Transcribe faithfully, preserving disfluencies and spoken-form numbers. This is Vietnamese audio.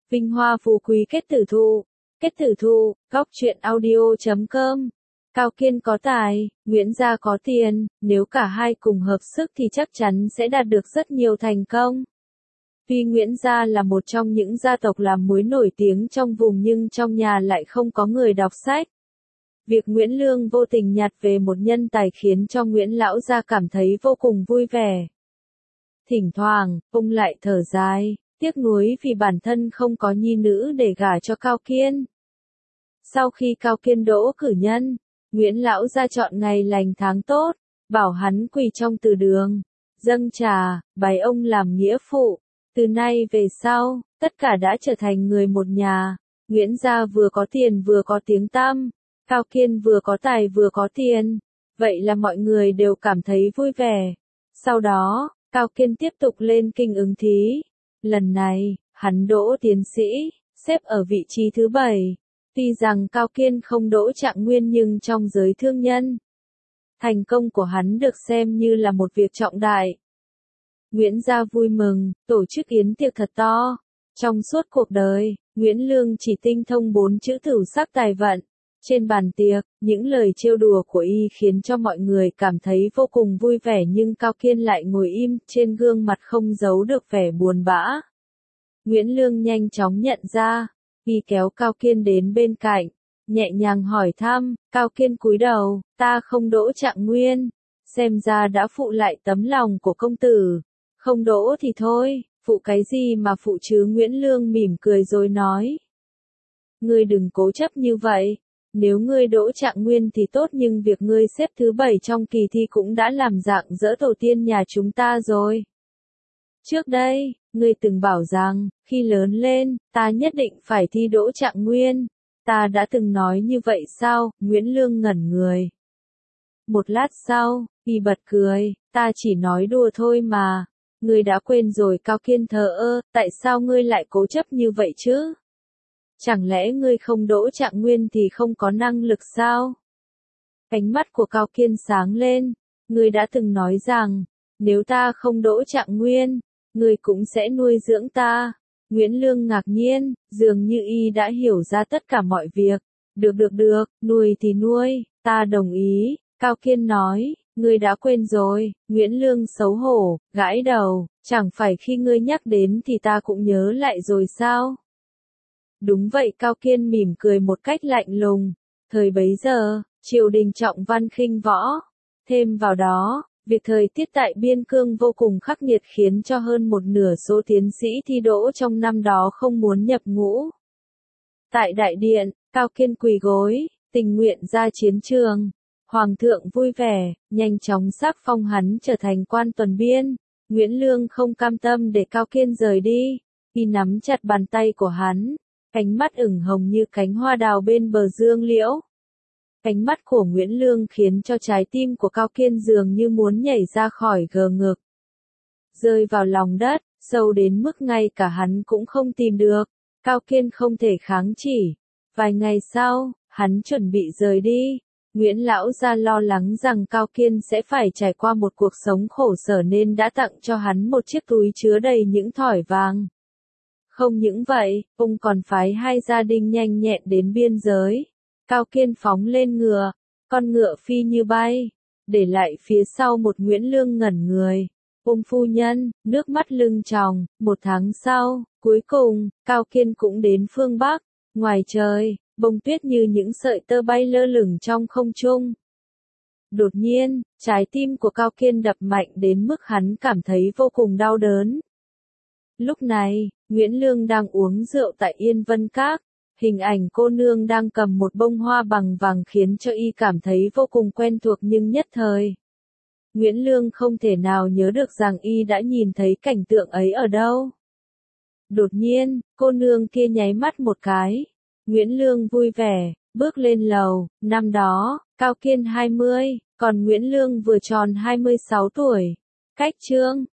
Vinh hoa phú quý kết tử thụ. Kết tử thụ, góc truyện audio chấm com. Cao Kiên có tài, Nguyễn Gia có tiền, nếu cả hai cùng hợp sức thì chắc chắn sẽ đạt được rất nhiều thành công. Tuy Nguyễn Gia là một trong những gia tộc làm muối nổi tiếng trong vùng nhưng trong nhà lại không có người đọc sách. Việc Nguyễn Lương vô tình nhặt về một nhân tài khiến cho Nguyễn Lão Gia cảm thấy vô cùng vui vẻ. Thỉnh thoảng, ông lại thở dài, tiếc nuối vì bản thân không có nhi nữ để gả cho Cao Kiên. Sau khi Cao Kiên đỗ cử nhân, Nguyễn Lão Gia chọn ngày lành tháng tốt, bảo hắn quỳ trong từ đường, dâng trà, bái ông làm nghĩa phụ. Từ nay về sau, tất cả đã trở thành người một nhà. Nguyễn Gia vừa có tiền vừa có tiếng tăm, Cao Kiên vừa có tài vừa có tiền. Vậy là mọi người đều cảm thấy vui vẻ. Sau đó, Cao Kiên tiếp tục lên kinh ứng thí. Lần này, hắn đỗ tiến sĩ, xếp ở vị trí thứ bảy. Tuy rằng Cao Kiên không đỗ trạng nguyên nhưng trong giới thương nhân, thành công của hắn được xem như là một việc trọng đại. Nguyễn Gia vui mừng, tổ chức yến tiệc thật to. Trong suốt cuộc đời, Nguyễn Lương chỉ tinh thông bốn chữ thửu sắc tài vận. Trên bàn tiệc, những lời trêu đùa của y khiến cho mọi người cảm thấy vô cùng vui vẻ nhưng Cao Kiên lại ngồi im, trên gương mặt không giấu được vẻ buồn bã. Nguyễn Lương nhanh chóng nhận ra, y kéo Cao Kiên đến bên cạnh, nhẹ nhàng hỏi thăm. Cao Kiên cúi đầu, ta không đỗ trạng nguyên, xem ra đã phụ lại tấm lòng của công tử. Không đỗ thì thôi, phụ cái gì mà phụ chứ? Nguyễn Lương mỉm cười rồi nói. Ngươi đừng cố chấp như vậy, nếu ngươi đỗ trạng nguyên thì tốt nhưng việc ngươi xếp thứ bảy trong kỳ thi cũng đã làm rạng rỡ tổ tiên nhà chúng ta rồi. Trước đây, ngươi từng bảo rằng, khi lớn lên, ta nhất định phải thi đỗ trạng nguyên. Ta đã từng nói như vậy sao? Nguyễn Lương ngẩn người. Một lát sau, y bật cười, ta chỉ nói đùa thôi mà. Ngươi đã quên rồi? Cao Kiên thờ ơ, tại sao ngươi lại cố chấp như vậy chứ? Chẳng lẽ ngươi không đỗ trạng nguyên thì không có năng lực sao? Ánh mắt của Cao Kiên sáng lên, ngươi đã từng nói rằng, nếu ta không đỗ trạng nguyên, ngươi cũng sẽ nuôi dưỡng ta. Nguyễn Lương ngạc nhiên, dường như y đã hiểu ra tất cả mọi việc. Được được được, nuôi thì nuôi, ta đồng ý. Cao Kiên nói, ngươi đã quên rồi. Nguyễn Lương xấu hổ, gãi đầu, chẳng phải khi ngươi nhắc đến thì ta cũng nhớ lại rồi sao? Đúng vậy. Cao Kiên mỉm cười một cách lạnh lùng. Thời bấy giờ, triều đình trọng văn khinh võ. Thêm vào đó, việc thời tiết tại biên cương vô cùng khắc nghiệt khiến cho hơn một nửa số tiến sĩ thi đỗ trong năm đó không muốn nhập ngũ. Tại đại điện, Cao Kiên quỳ gối, tình nguyện ra chiến trường. Hoàng thượng vui vẻ, nhanh chóng sắc phong hắn trở thành quan tuần biên. Nguyễn Lương không cam tâm để Cao Kiên rời đi. Y nắm chặt bàn tay của hắn, ánh mắt ửng hồng như cánh hoa đào bên bờ dương liễu. Ánh mắt của Nguyễn Lương khiến cho trái tim của Cao Kiên dường như muốn nhảy ra khỏi gờ ngực, rơi vào lòng đất, sâu đến mức ngay cả hắn cũng không tìm được. Cao Kiên không thể kháng chỉ. Vài ngày sau, hắn chuẩn bị rời đi. Nguyễn Lão Gia lo lắng rằng Cao Kiên sẽ phải trải qua một cuộc sống khổ sở nên đã tặng cho hắn một chiếc túi chứa đầy những thỏi vàng. Không những vậy, ông còn phái hai gia đình nhanh nhẹn đến biên giới. Cao Kiên phóng lên ngựa, con ngựa phi như bay, để lại phía sau một Nguyễn Lương ngẩn người. Ông phu nhân, nước mắt lưng tròng. Một tháng sau, cuối cùng, Cao Kiên cũng đến phương Bắc. Ngoài trời, bông tuyết như những sợi tơ bay lơ lửng trong không trung. Đột nhiên, trái tim của Cao Kiên đập mạnh đến mức hắn cảm thấy vô cùng đau đớn. Lúc này, Nguyễn Lương đang uống rượu tại Yên Vân Các. Hình ảnh cô nương đang cầm một bông hoa bằng vàng khiến cho y cảm thấy vô cùng quen thuộc nhưng nhất thời, Nguyễn Lương không thể nào nhớ được rằng y đã nhìn thấy cảnh tượng ấy ở đâu. Đột nhiên, cô nương kia nháy mắt một cái. Nguyễn Lương vui vẻ, bước lên lầu. Năm đó, Cao Kiên hai mươi, còn Nguyễn Lương vừa tròn hai mươi sáu tuổi. Cách chương